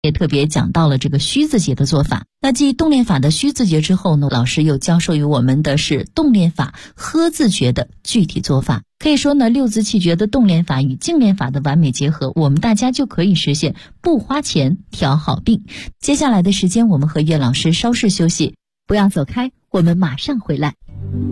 也特别讲到了这个虚字节的做法。那继动练法的虚字节之后呢，老师又教授于我们的是动练法呵字诀的具体做法。可以说呢，六字气诀的动练法与静练法的完美结合，我们大家就可以实现不花钱调好病。接下来的时间，我们和岳老师稍事休息，不要走开，我们马上回来。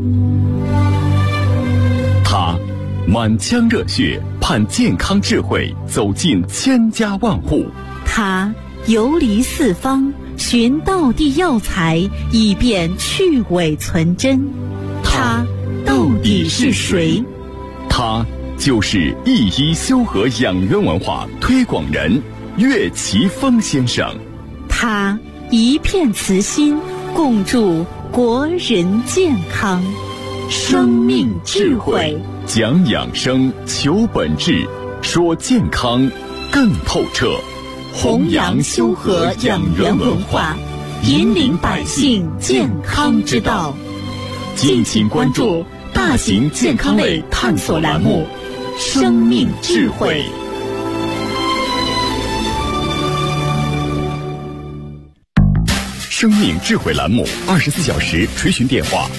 他满腔热血，盼健康智慧走进千家万户。 他游离四方，寻道地药材，以便去伪存真。他到底是谁？ 他就是一医修和养元文化推广人岳奇峰先生。 他一片慈心，共筑国人健康。生命智慧， 讲养生，求本质，说健康更透彻。 弘扬修和养元文化，引领百姓健康之道。 敬请关注大型健康类探索栏目《生命智慧》。生命智慧栏目24小时垂询电话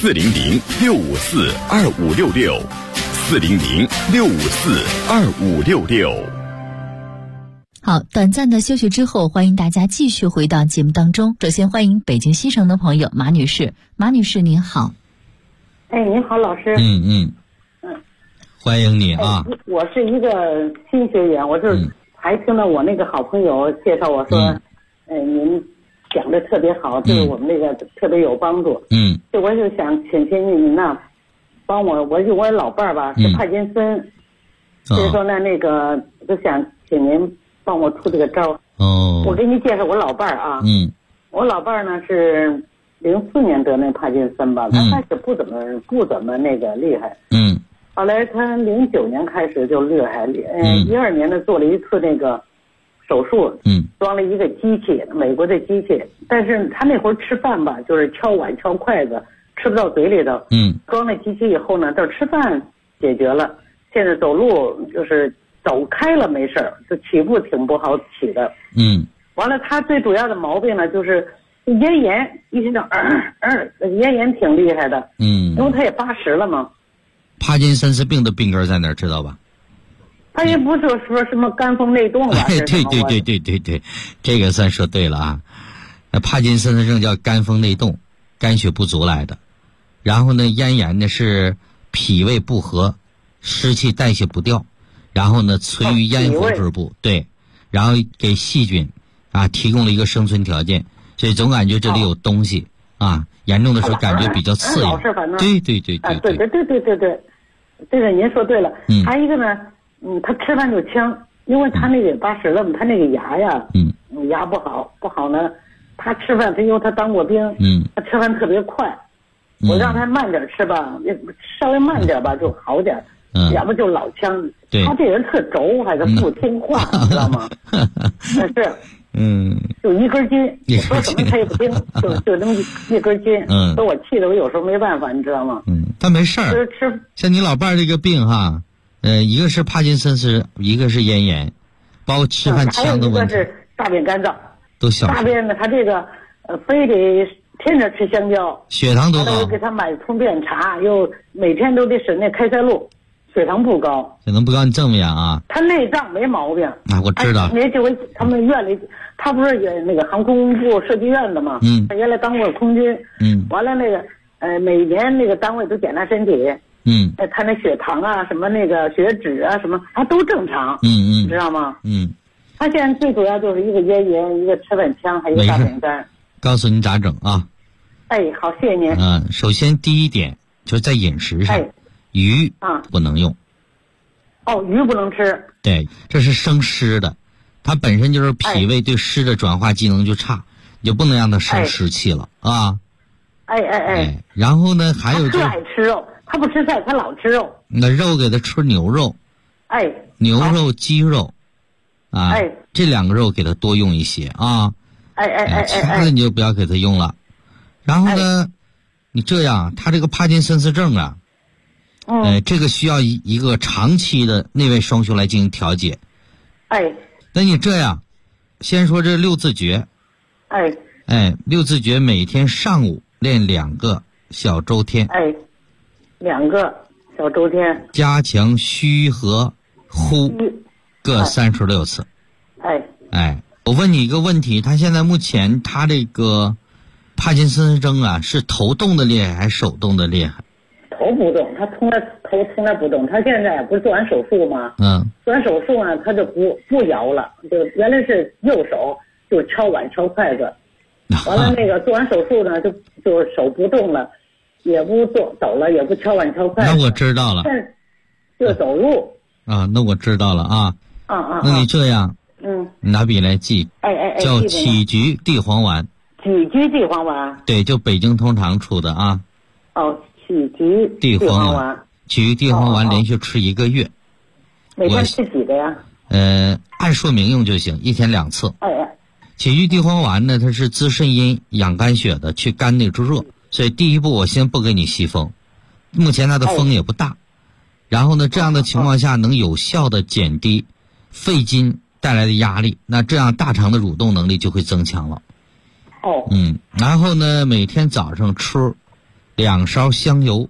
：400-654-2566，400-654-2566。 好，短暂的休息之后，欢迎大家继续回到节目当中。首先欢迎北京西城的朋友马女士。马女士您好。 您好，老师。 欢迎你啊。 我是一个新学员，我就是还听到我那个好朋友介绍我说，您讲的特别好，对我们那个特别有帮助。就我就想请您呢，帮我老伴儿吧是帕金森，所以说呢那个就想请您帮我出这个招。我给你介绍我老伴儿啊。我老伴儿呢是04年得那帕金森吧，他开始不怎么那个厉害。后来他09年开始就厉害，12年呢做了一次那个手术，装了一个机器，美国的机器，但是他那会儿吃饭吧，就是敲碗敲筷子，吃不到嘴里头。装了机器以后呢，到吃饭解决了，现在走路就是走开了没事儿，就起步挺不好起的。完了他最主要的毛病呢就是咽炎，一听到咽炎挺厉害的。因为他也80了嘛。 帕金森氏病的病根在哪儿知道吧？ 他也不是说什么肝风内动吧？ 对，这个算说对了啊。那帕金森氏症叫肝风内动，肝血不足来的。然后呢，咽炎呢是脾胃不和，湿气代谢不掉，然后呢存于咽喉之部，对，然后给细菌提供了一个生存条件，所以总感觉这里有东西严重的时候感觉比较刺痒。对， 这个您说对了。还有一个呢，他吃饭就呛，因为他那个80了嘛，他那个牙呀，牙不好呢。他吃饭，因为他当过兵，他吃饭特别快，我让他慢点吃吧，稍微慢点吧就好点，要不就老呛。他这人特轴，还是不听话，你知道吗？是。就一根筋，我说什么他也不听，就那么一根筋。说我气得我有时候没办法，你知道吗？ 但没事儿。像你老伴儿这个病一个是帕金森氏，一个是咽炎，包括吃饭呛的问题。 还有一个是大便干燥， 都小。 大便呢，他这个非得天天吃香蕉， 血糖多高？ 又给他买通便茶，又每天都得使那开塞露。血糖不高， 你这么样啊？ 他内脏没毛病。 我知道。 这回他们院里，他不是也那个航空部设计院的嘛？他原来当过空军。完了那个每年那个单位都检查身体。他那血糖什么那个血脂什么，他都正常。你知道吗？他现在最主要就是一个咽炎，一个吃饭呛，还有大便干。 告诉你咋整啊？ 好，谢谢您。 首先第一点就是在饮食上。鱼不能用。 鱼不能吃。 对，这是生湿的，它本身就是脾胃对湿的转化机能就差，你就不能让它生湿气了然后呢，还有他特爱吃肉，他不吃菜，他老吃肉。 那肉给他吃牛肉，牛肉、鸡肉，这2个肉给他多用一些其他的你就不要给他用了。然后呢，你这样，他这个帕金森氏症这个需要一个长期的内外双修来进行调节。 那你这样， 先说这六字诀。六字诀每天上午练2个小周天。 2个小周天。 加强虚和呼各36次。我问你一个问题，他现在目前他这个帕金森症啊，是头动的厉害还是手动的厉害？ 头不动，他头从来不动。他现在不是做完手术吗？做完手术呢，他就不摇了，就原来是右手就敲碗敲筷子，完了那个做完手术呢，就手不动了，也不走了，也不敲碗敲筷子。 那我知道了。 就走路。 那我知道了啊。那你这样，拿笔来记。叫杞菊地黄丸。 杞菊地黄丸。 对，就北京通常出的啊。 杞菊地黄丸。 杞菊地黄丸连续吃1个月。 每天吃几个呀？ 按说明用就行，1天2次。杞菊地黄丸呢，它是滋肾阴、养肝血的，去肝内之热。所以第一步我先不给你吸风，目前它的风也不大。然后呢，这样的情况下能有效的减低肺经带来的压力，那这样大肠的蠕动能力就会增强了。然后呢，每天早上吃2勺香油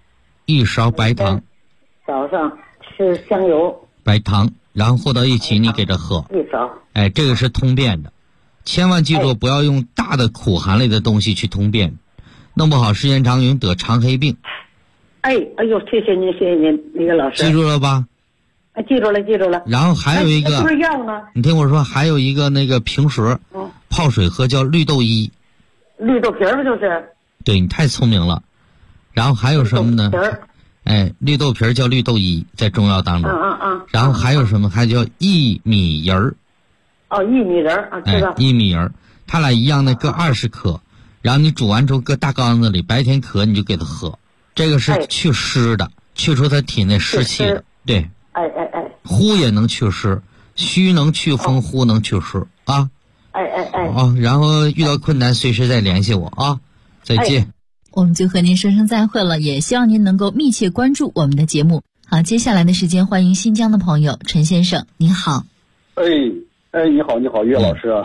，1勺白糖。 早上吃香油、 白糖，然后和到一起，你给它喝。 1勺。 这个是通便的，千万记住不要用大的苦寒类的东西去通便，弄不好时间长容易得肠黑病。 哎呦，谢谢您，那个老师。 记住了吧？ 记住了。 然后还有一个， 不是药呢？ 你听我说，还有一个那个平时泡水喝叫绿豆衣。 绿豆皮儿就是。 对，你太聪明了。然后还有什么呢？绿豆皮儿叫绿豆衣，在中药当中。然后还有什么？还叫薏米仁儿。 薏米仁儿知道。 薏米仁儿，它俩一样的，各20克。然后你煮完之后搁大缸子里，白天渴你就给它喝。这个是去湿的，去除它体内湿气的。对。呼也能祛湿，虚能祛风，呼能祛湿啊。然后遇到困难随时再联系我啊。再见。 我们就和您说声再会了，也希望您能够密切关注我们的节目。好，接下来的时间欢迎新疆的朋友陈先生，您好。 你好，岳老师啊。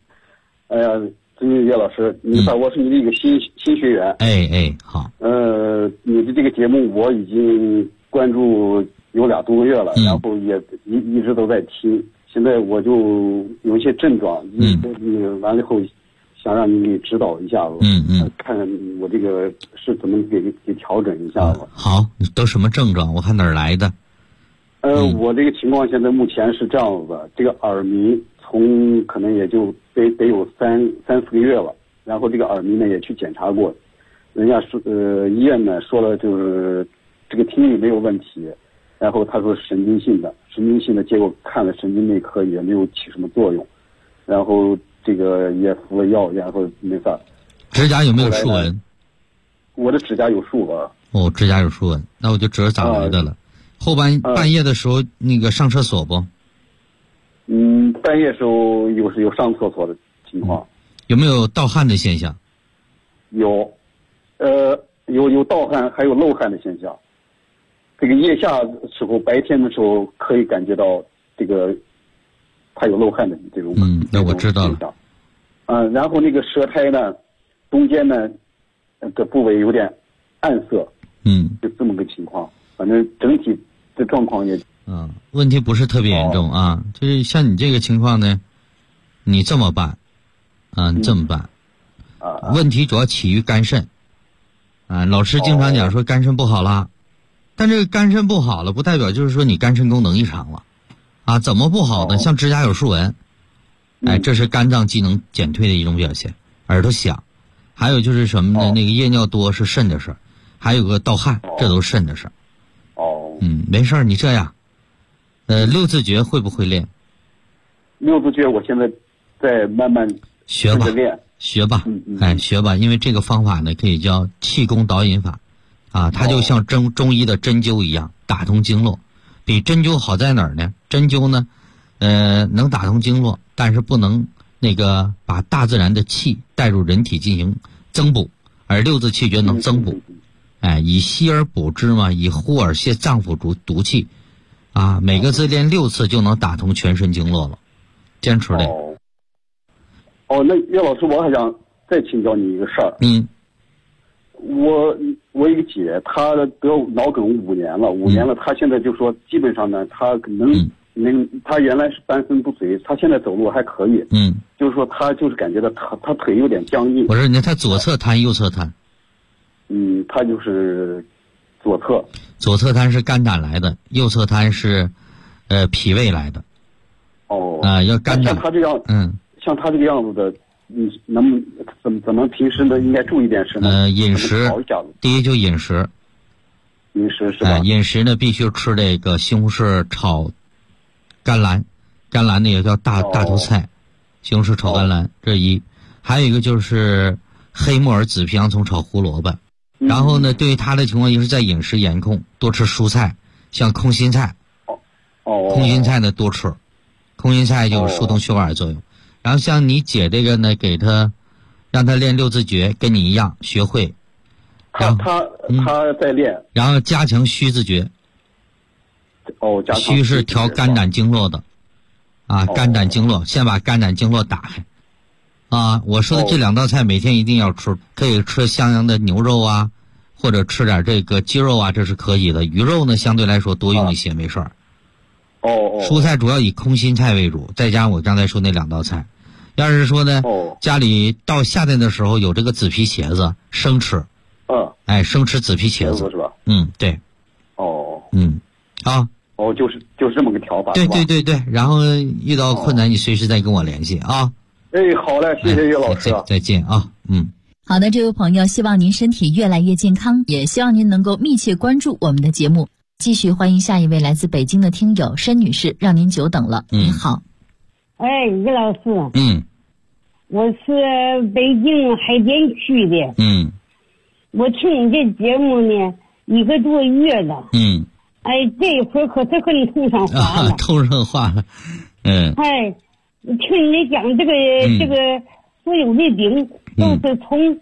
岳老师，你好，我是你的一个新学员。 好。 你的这个节目我已经关注有2多个月了，然后也一直都在听。现在我就有一些症状，完了以后想让你指导一下子。看我这个是怎么给调整一下子。 好，你都什么症状？我看哪儿来的？ 我这个情况现在目前是这样子的，这个耳鸣从可能也就得有3、4个月了，然后这个耳鸣呢也去检查过，人家说医院呢说了就是这个听力没有问题，然后他说神经性的，结果看了神经内科也没有起什么作用，然后这个也服了药，然后没法。 指甲有没有竖纹？ 我的指甲有竖纹。 指甲有竖纹，那我就知道咋来的了。后半夜的时候那个上厕所不？ 半夜时候有上厕所的情况。 有没有盗汗的现象？ 有盗汗，还有漏汗的现象。这个腋下时候，白天的时候可以感觉到这个它有漏汗的这种。 那我知道了。 然后那个舌苔呢，中间呢的部位有点暗色。就这么个情况。反正整体的状况也。 问题不是特别严重啊，就是像你这个情况呢，你这么办，你这么办，问题主要起于肝肾，老师经常讲说肝肾不好了，但这个肝肾不好了，不代表就是说你肝肾功能异常了，怎么不好呢？像指甲有竖纹，这是肝脏机能减退的一种表现，耳朵响，还有就是什么呢？那个夜尿多是肾的事儿，还有个盗汗，这都是肾的事儿。没事儿，你这样。6字诀会不会练 ？6字诀我现在在慢慢学吧，学吧，因为这个方法呢可以叫气功导引法，它就像中医的针灸一样，打通经络。比针灸好在哪儿呢？针灸呢，能打通经络，但是不能那个把大自然的气带入人体进行增补，而6字气诀能增补。以吸而补之嘛，以呼而泻脏腑毒气。每个字练6次就能打通全身经络了，坚持练。 那岳老师，我还想再请教你一个事儿。我一个姐，她得脑梗5年了，她现在就说基本上呢，她她原来是半身不遂，她现在走路还可以。就是说她就是感觉到她腿有点僵硬。 我说她左侧瘫右侧瘫？ 她就是左侧。 左侧瘫是肝胆来的，右侧瘫是脾胃来的。要肝胆。 像她这样，像她这个样子的，怎么平时呢应该注意点什么？ 饮食，第一就饮食。 饮食是吧？ 饮食呢必须吃这个西红柿炒甘蓝，甘蓝呢也叫大头菜，西红柿炒甘蓝，这一。还有一个就是黑木耳、紫皮洋葱炒胡萝卜。然后呢，对于他的情况就是在饮食严控，多吃蔬菜，像空心菜。空心菜呢多吃，空心菜就有疏通血管的作用。然后像你姐这个呢，让她练6字诀，跟你一样学会。 她在练。 然后加强虚字诀。虚是调肝胆经络的，肝胆经络，先把肝胆经络打开。我说的这2道菜每天一定要吃，可以吃像的牛肉啊，或者吃点这个鸡肉啊，这是可以的。鱼肉呢相对来说多用一些，没事儿。蔬菜主要以空心菜为主，再加上我刚才说那2道菜。要是说呢，家里到夏天的时候有这个紫皮茄子，生吃。生吃紫皮茄子是吧？ 对。 就是这么个调法。 对。然后遇到困难你随时再跟我联系啊。 好嘞，谢谢岳老师。 再见啊。 好的，这位朋友，希望您身体越来越健康，也希望您能够密切关注我们的节目。继续欢迎下一位来自北京的听友申女士，让您久等了。您好。 岳老师。我是北京海淀区的。我听你这节目呢1个多月了。这会儿可是和你通上话了。 通上话了。 听你讲这个所有的病都是从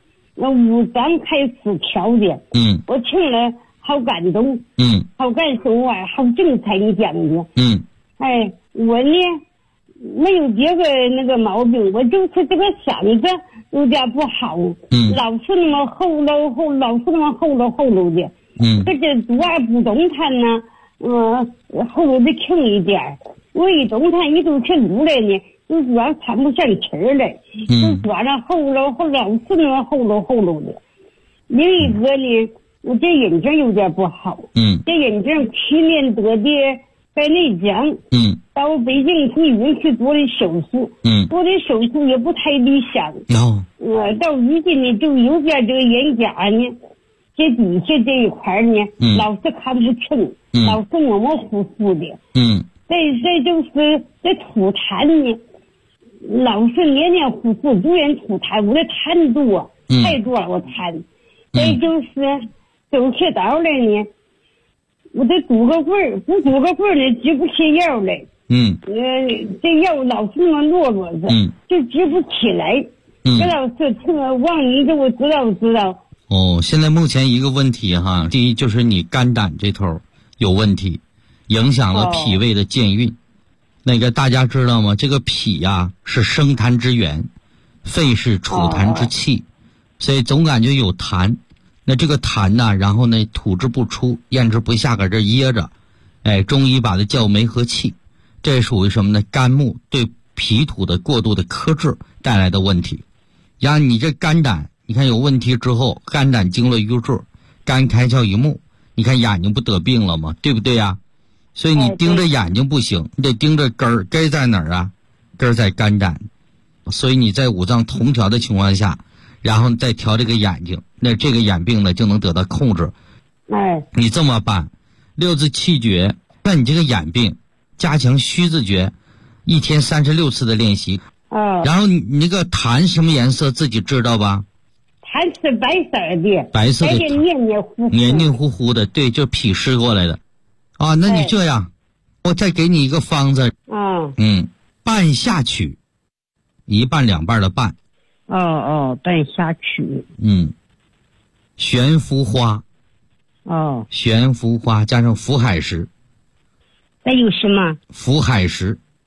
5脏开始调的。我听了好感动。好感受好精彩你讲的。我呢没有别个那个毛病，我就是这个嗓子有点不好。老是那么后喽的。这主要不动弹呢，后头的轻一点。我一动弹一动起路来呢，就主要喘不上气儿来，就主要后喽，老是那么后喽的。另一个呢，我这眼睛有点不好。这眼睛去年得的白内障。到北京医院去做的手术。做的手术也不太理想。到如今呢，就有点这个眼睑呢，这底下这一块呢，老是看不清，老是模模糊糊的。这就是这吐痰呢，老是黏糊糊，不愿吐痰，我的痰多，太多了我痰。这就是走起道来呢，我得拄个棍儿，不拄个棍儿呢，举不起腰来。这腰老是那么落着，就举不起来。这老师望你给我知道。 现在目前一个问题哈，第一就是你肝胆这头有问题，影响了脾胃的健运。那个大家知道吗？这个脾呀是生痰之源，肺是储痰之器，所以总感觉有痰。那这个痰呢，然后呢吐之不出，咽之不下，搁这噎着。中医把它叫梅核气，这属于什么呢？肝木对脾土的过度的克制带来的问题。然后你这肝胆，你看有问题之后，肝胆经络瘀滞，肝开窍于目，你看眼睛不得病了吗？对不对呀？所以你盯着眼睛不行，你得盯着根儿，根在哪儿啊？根在肝胆。所以你在5脏同调的情况下，然后再调这个眼睛，那这个眼病呢就能得到控制。你这么办，6字气诀，那你这个眼病加强虚字诀，1天36次的练习。然后你那个痰什么颜色自己知道吧？ 痰是白色的。 白色的黏黏糊糊的，对，就脾湿过来的。那你这样，我再给你一个方子。半夏曲，一半两半的半。 半夏曲。 悬浮花。悬浮花加上浮海石。 还有什么？ 浮海石。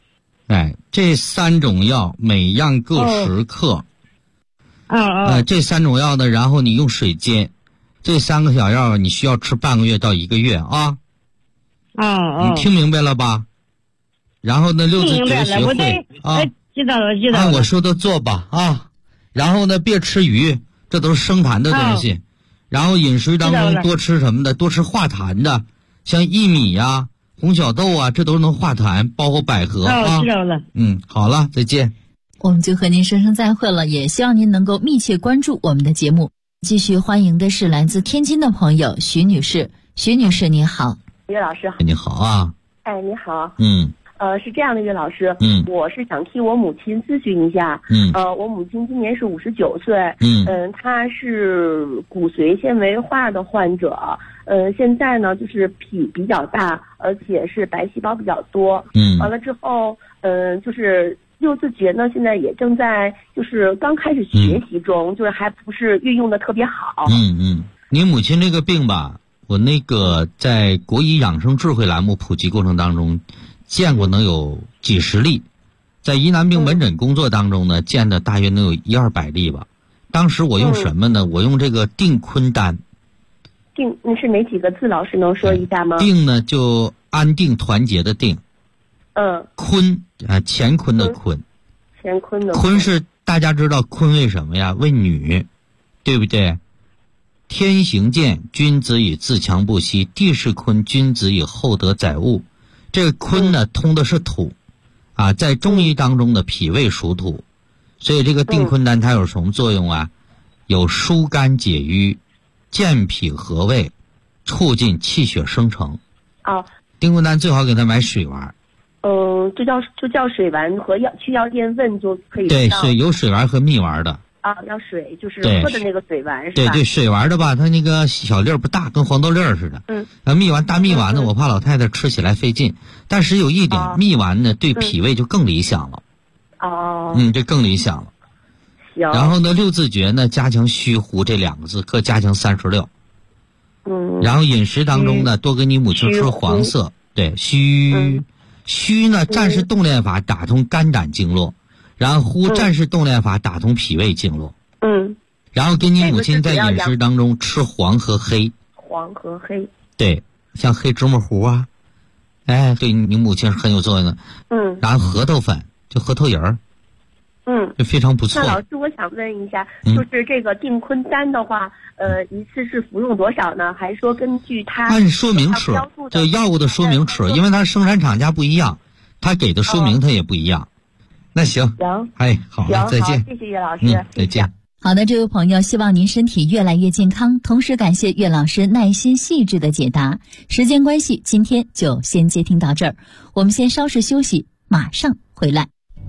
这3种药每样各10克。这3种药呢，然后你用水煎，这3个小药你需要吃半个月到1个月啊。你听明白了吧？然后呢，六字诀学会啊， 知道了。 按我说的做吧啊。然后呢，别吃鱼，这都是生痰的东西。然后饮食当中多吃什么的？多吃化痰的，像薏米呀、红小豆啊，这都能化痰，包括百合啊。 知道了。 好了，再见。 我们就和您说声再会了，也希望您能够密切关注我们的节目。继续欢迎的是来自天津的朋友徐女士。徐女士你好。 岳老师你好啊。 你好。 是这样的，岳老师，我是想替我母亲咨询一下，我母亲今年是59岁，她是骨髓纤维化的患者，现在呢就是脾比较大，而且是白细胞比较多，完了之后，就是六字诀呢，现在也正在就是刚开始学习中，就是还不是运用的特别好。 你母亲这个病吧，我那个在国医养生智慧栏目普及过程当中见过能有几十例，在疑难病门诊工作当中呢，见的大约能有100-200例吧。当时我用什么呢？我用这个定坤丹。 定是哪几个字？老师能说一下吗？ 定呢就安定团结的定。坤乾坤的坤。 乾坤的坤是大家知道坤为什么呀？为女，对不对？天行健，君子以自强不息；地势坤，君子以厚德载物。这个坤呢，通的是土，在中医当中的脾胃属土，所以这个定坤丹它有什么作用啊？有疏肝解郁、健脾和胃、促进气血生成。定坤丹最好给他买水丸。 就叫水丸和去药店问就可以。 对，有水丸和蜜丸的。 要水就是喝的那个水丸是吧？ 对，水丸的吧，它那个小粒儿不大，跟黄豆粒儿似的。蜜丸大蜜丸呢，我怕老太太吃起来费劲。但是有一点，蜜丸呢对脾胃就更理想了。这更理想了。 行。 然后呢，六字诀呢，加强虚呼这2个字，各加强36。然后饮食当中呢，多给你母亲吃黄色。对，虚呢，战士动炼法打通肝胆经络。然后呼战士动炼法打通脾胃经络。然后给你母亲在饮食当中吃黄和黑。 黄和黑。 对，像黑芝麻糊啊，对你母亲是很有作用的。然后核桃粉，就核桃仁儿。就非常不错。 那老师，我想问一下，就是这个定坤丹的话，一次是服用多少呢？还是说根据它按说明尺，这药物的说明尺，因为它生产厂家不一样，它给的说明它也不一样。那行，好了，再见。 谢谢岳老师， 再见。 好的，这位朋友，希望您身体越来越健康，同时感谢岳老师耐心细致的解答。时间关系，今天就先接听到这儿，我们先稍事休息，马上回来。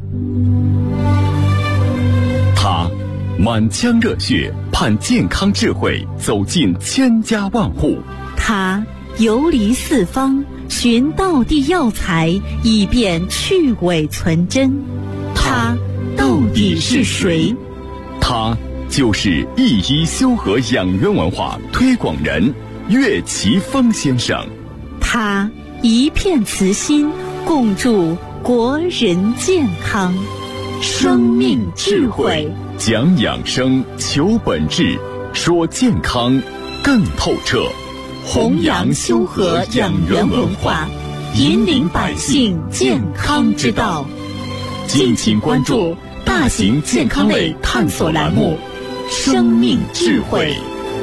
他满腔热血，盼健康智慧走进千家万户。 他游离四方，寻道地药材，以便去伪存真。他到底是谁？ 他就是一医修和养元文化推广人岳奇峰先生。 他一片慈心，共筑国人健康。生命智慧， 讲养生，求本质，说健康更透彻。 弘扬修和养元文化，引领百姓健康之道。敬请关注大型健康类探索栏目《生命智慧》。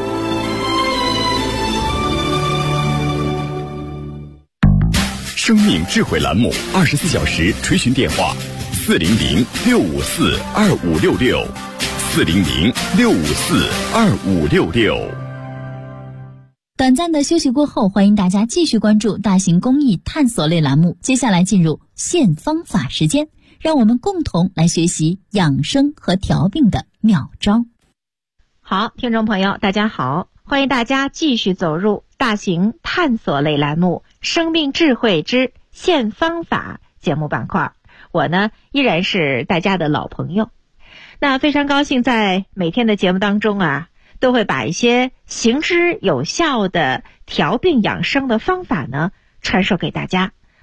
生命智慧栏目24小时垂询电话：400-654-2566，400-654-2566。 短暂的休息过后，欢迎大家继续关注大型公益探索类栏目。接下来进入现方法时间，让我们共同来学习养生和调病的妙招。 好，听众朋友大家好，欢迎大家继续走入大型探索类栏目生命智慧之现方法节目板块。我呢依然是大家的老朋友，那非常高兴在每天的节目当中都会把一些行之有效的调病养生的方法呢传授给大家。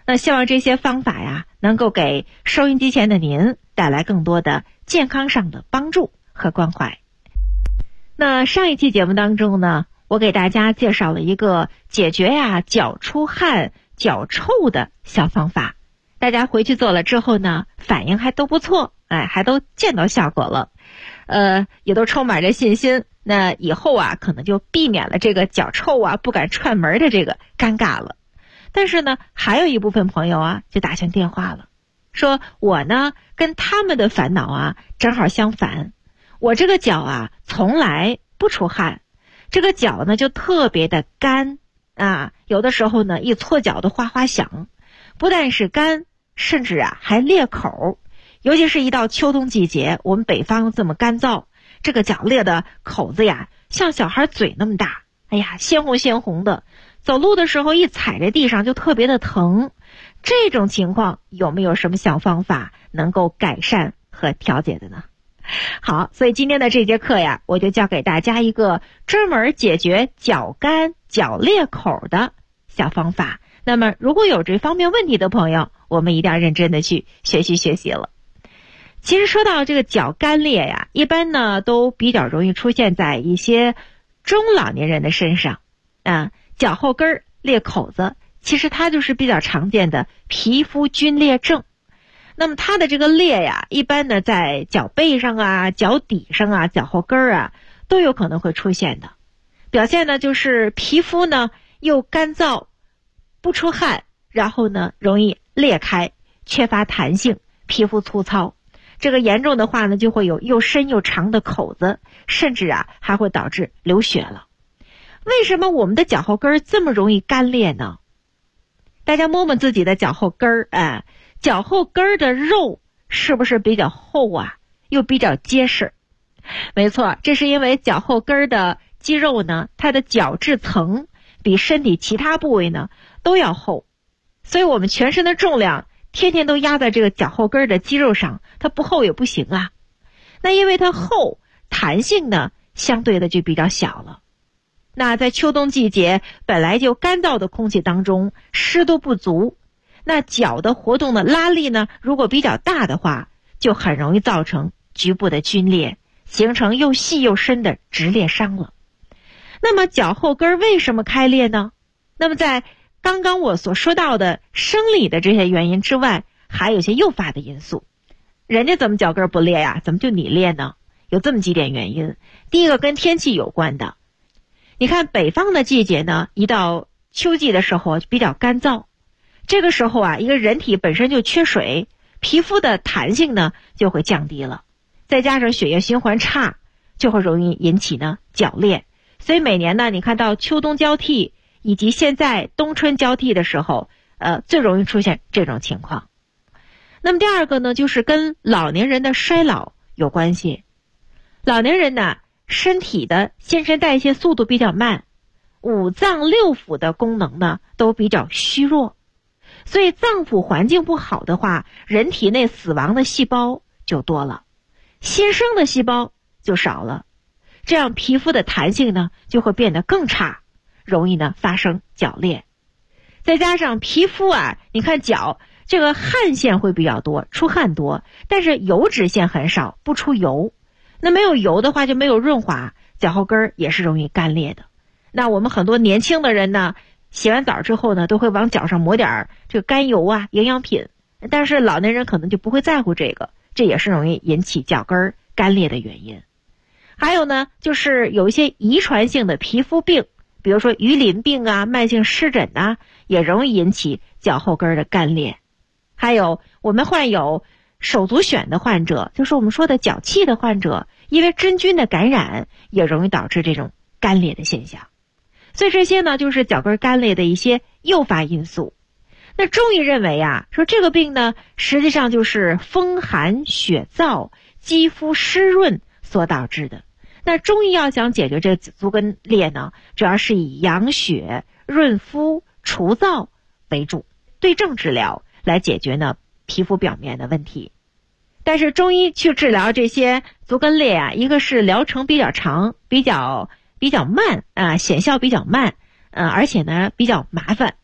那希望这些方法呀，能够给收音机前的您带来更多的健康上的帮助和关怀。那上一期节目当中呢，我给大家介绍了一个解决脚出汗、脚臭的小方法，大家回去做了之后呢，反应还都不错，还都见到效果了，也都充满着信心。那以后可能就避免了这个脚臭不敢串门的这个尴尬了。但是呢，还有一部分朋友就打进电话了，说我呢跟他们的烦恼正好相反，我这个脚从来不出汗，这个脚呢就特别的干有的时候呢一搓脚都哗哗响，不但是干，甚至还裂口，尤其是一到秋冬季节，我们北方这么干燥，这个脚裂的口子像小孩嘴那么大，鲜红鲜红的，走路的时候一踩在地上就特别的疼。这种情况有没有什么小方法能够改善和调节的呢？好，所以今天的这节课我就教给大家一个专门解决脚干、脚裂口的小方法。那么如果有这方面问题的朋友，我们一定要认真的去学习了。其实说到这个脚干裂一般呢都比较容易出现在一些中老年人的身上脚后跟裂口子，其实它就是比较常见的皮肤皲裂症。那么它的这个裂一般呢在脚背上脚底上脚后跟都有可能会出现的。表现呢就是皮肤呢又干燥不出汗，然后呢容易裂开，缺乏弹性，皮肤粗糙。这个严重的话呢就会有又深又长的口子，甚至还会导致流血了。为什么我们的脚后跟这么容易干裂呢？大家摸摸自己的脚后跟脚后跟的肉是不是比较厚又比较结实？没错，这是因为脚后跟的肌肉呢，它的角质层比身体其他部位呢都要厚，所以我们全身的重量天天都压在这个脚后跟的肌肉上，它不厚也不行那因为它厚，弹性呢相对的就比较小了。那在秋冬季节本来就干燥的空气当中，湿度不足，那脚的活动的拉力呢如果比较大的话，就很容易造成局部的皲裂，形成又细又深的直裂伤了。那么脚后跟为什么开裂呢？那么在刚刚我所说到的生理的这些原因之外，还有一些诱发的因素。人家怎么脚跟不裂怎么就你裂呢？有这么几点原因。第一个跟天气有关的，你看北方的季节呢，一到秋季的时候比较干燥，这个时候一个人体本身就缺水，皮肤的弹性呢就会降低了，再加上血液循环差，就会容易引起呢脚裂。所以每年呢，你看到秋冬交替以及现在冬春交替的时候，最容易出现这种情况。那么第二个呢，就是跟老年人的衰老有关系。老年人呢，身体的新陈代谢速度比较慢，五脏六腑的功能呢都比较虚弱，所以脏腑环境不好的话，人体内死亡的细胞就多了，新生的细胞就少了，这样皮肤的弹性呢就会变得更差，容易呢发生脚裂。再加上皮肤你看脚这个汗腺会比较多，出汗多，但是油脂腺很少，不出油。那没有油的话就没有润滑，脚后跟也是容易干裂的。那我们很多年轻的人呢，洗完澡之后呢，都会往脚上抹点这个甘油营养品，但是老年人可能就不会在乎这个，这也是容易引起脚跟干裂的原因。还有呢，就是有一些遗传性的皮肤病，比如说鱼鳞病慢性湿疹也容易引起脚后跟的干裂。还有我们患有手足癣的患者，就是我们说的脚气的患者，因为真菌的感染也容易导致这种干裂的现象。所以这些呢就是脚跟干裂的一些诱发因素。那中医认为说这个病呢实际上就是风寒血燥、肌肤湿润所导致的。那中医要想解决这足跟裂呢，主要是以养血、润肤、除燥为主，对症治疗来解决呢皮肤表面的问题。但是中医去治疗这些足跟裂一个是疗程比较长，比较慢显效比较慢，而且呢比较麻烦。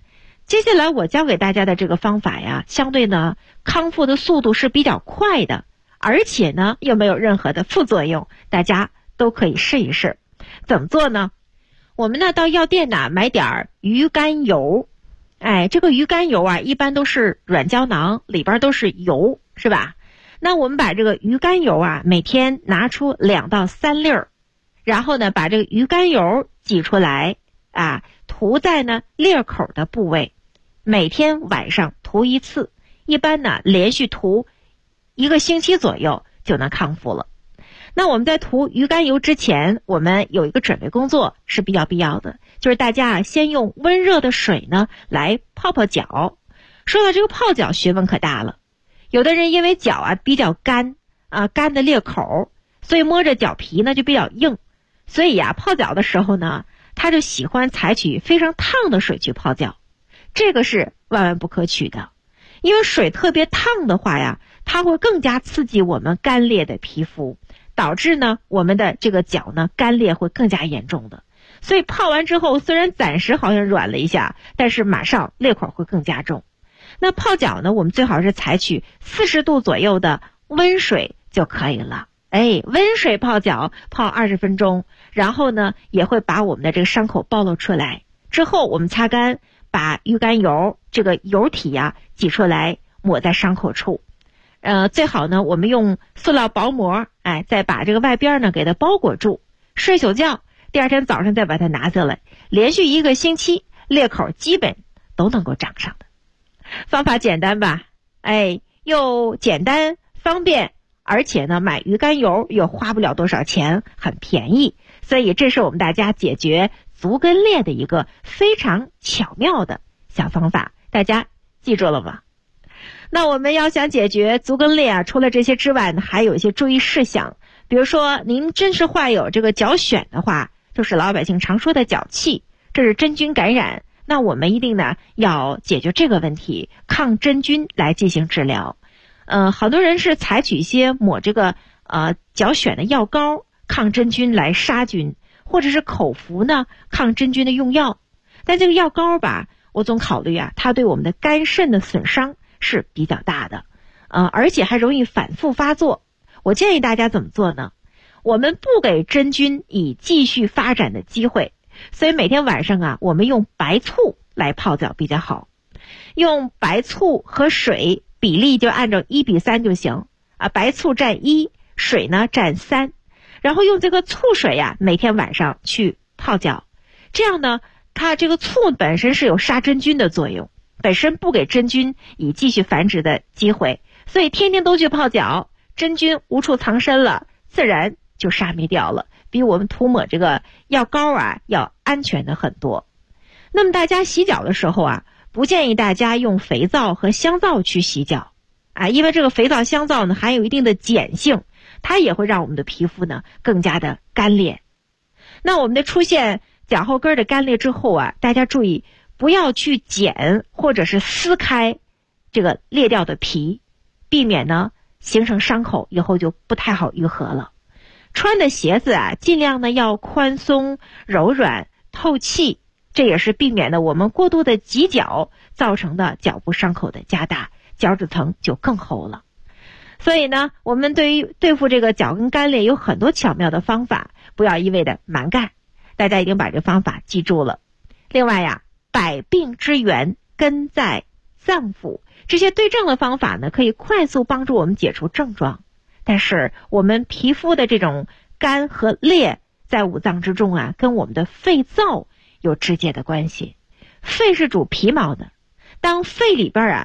接下来我教给大家的这个方法呀，相对呢康复的速度是比较快的，而且呢又没有任何的副作用，大家都可以试一试。怎么做呢？我们呢到药店呢买点鱼肝油，这个鱼肝油啊一般都是软胶囊，里边都是油，是吧？那我们把这个鱼肝油啊每天拿出2到3粒儿，然后呢把这个鱼肝油挤出来涂在呢裂口的部位，每天晚上涂1次，一般呢连续涂1个星期左右就能康复了。那我们在涂鱼肝油之前，我们有一个准备工作是比较必要的，就是大家先用温热的水呢来泡泡脚。说到这个泡脚，学问可大了。有的人因为脚比较干干的裂口，所以摸着脚皮呢就比较硬，所以泡脚的时候呢，他就喜欢采取非常烫的水去泡脚。这个是万万不可取的，因为水特别烫的话呀，它会更加刺激我们干裂的皮肤，导致呢我们的这个脚呢干裂会更加严重的。所以泡完之后虽然暂时好像软了一下，但是马上裂口会更加重。那泡脚呢，我们最好是采取40度左右的温水就可以了。温水泡脚泡20分钟，然后呢也会把我们的这个伤口暴露出来。之后我们擦干，把鱼肝油这个油体挤出来抹在伤口处。最好呢我们用塑料薄膜再把这个外边呢给它包裹住，睡宿觉，第二天早上再把它拿下来，连续1个星期裂口基本都能够长上的。方法简单吧？又简单方便，而且呢买鱼肝油又花不了多少钱，很便宜，所以这是我们大家解决足跟裂的一个非常巧妙的小方法，大家记住了吗？那我们要想解决足跟裂除了这些之外呢，还有一些注意事项。比如说您真是患有这个脚癣的话，就是老百姓常说的脚气，这是真菌感染，那我们一定呢要解决这个问题，抗真菌来进行治疗。好多人是采取一些抹这个脚癣的药膏抗真菌来杀菌，或者是口服呢抗真菌的用药。但这个药膏吧，我总考虑它对我们的肝肾的损伤是比较大的，而且还容易反复发作。我建议大家怎么做呢？我们不给真菌以继续发展的机会，所以每天晚上我们用白醋来泡脚比较好。用白醋和水比例就按照1:3就行白醋占1，水呢占3，然后用这个醋水每天晚上去泡脚。这样呢，它这个醋本身是有杀真菌的作用，本身不给真菌以继续繁殖的机会，所以天天都去泡脚，真菌无处藏身了，自然就杀灭掉了，比我们涂抹这个药膏要安全的很多。那么大家洗脚的时候不建议大家用肥皂和香皂去洗脚因为这个肥皂香皂呢含有一定的碱性，它也会让我们的皮肤呢更加的干裂。那我们的出现脚后跟的干裂之后大家注意不要去剪或者是撕开这个裂掉的皮，避免呢形成伤口，以后就不太好愈合了。穿的鞋子尽量呢要宽松柔软透气，这也是避免了我们过度的挤脚造成的脚部伤口的加大，脚趾层就更厚了。所以呢我们对付这个脚跟干裂有很多巧妙的方法，不要一味的蛮干，大家一定把这方法记住了。另外百病之源根在脏腑，这些对症的方法呢可以快速帮助我们解除症状，但是我们皮肤的这种干和裂在五脏之中跟我们的肺燥有直接的关系。肺是主皮毛的，当肺里边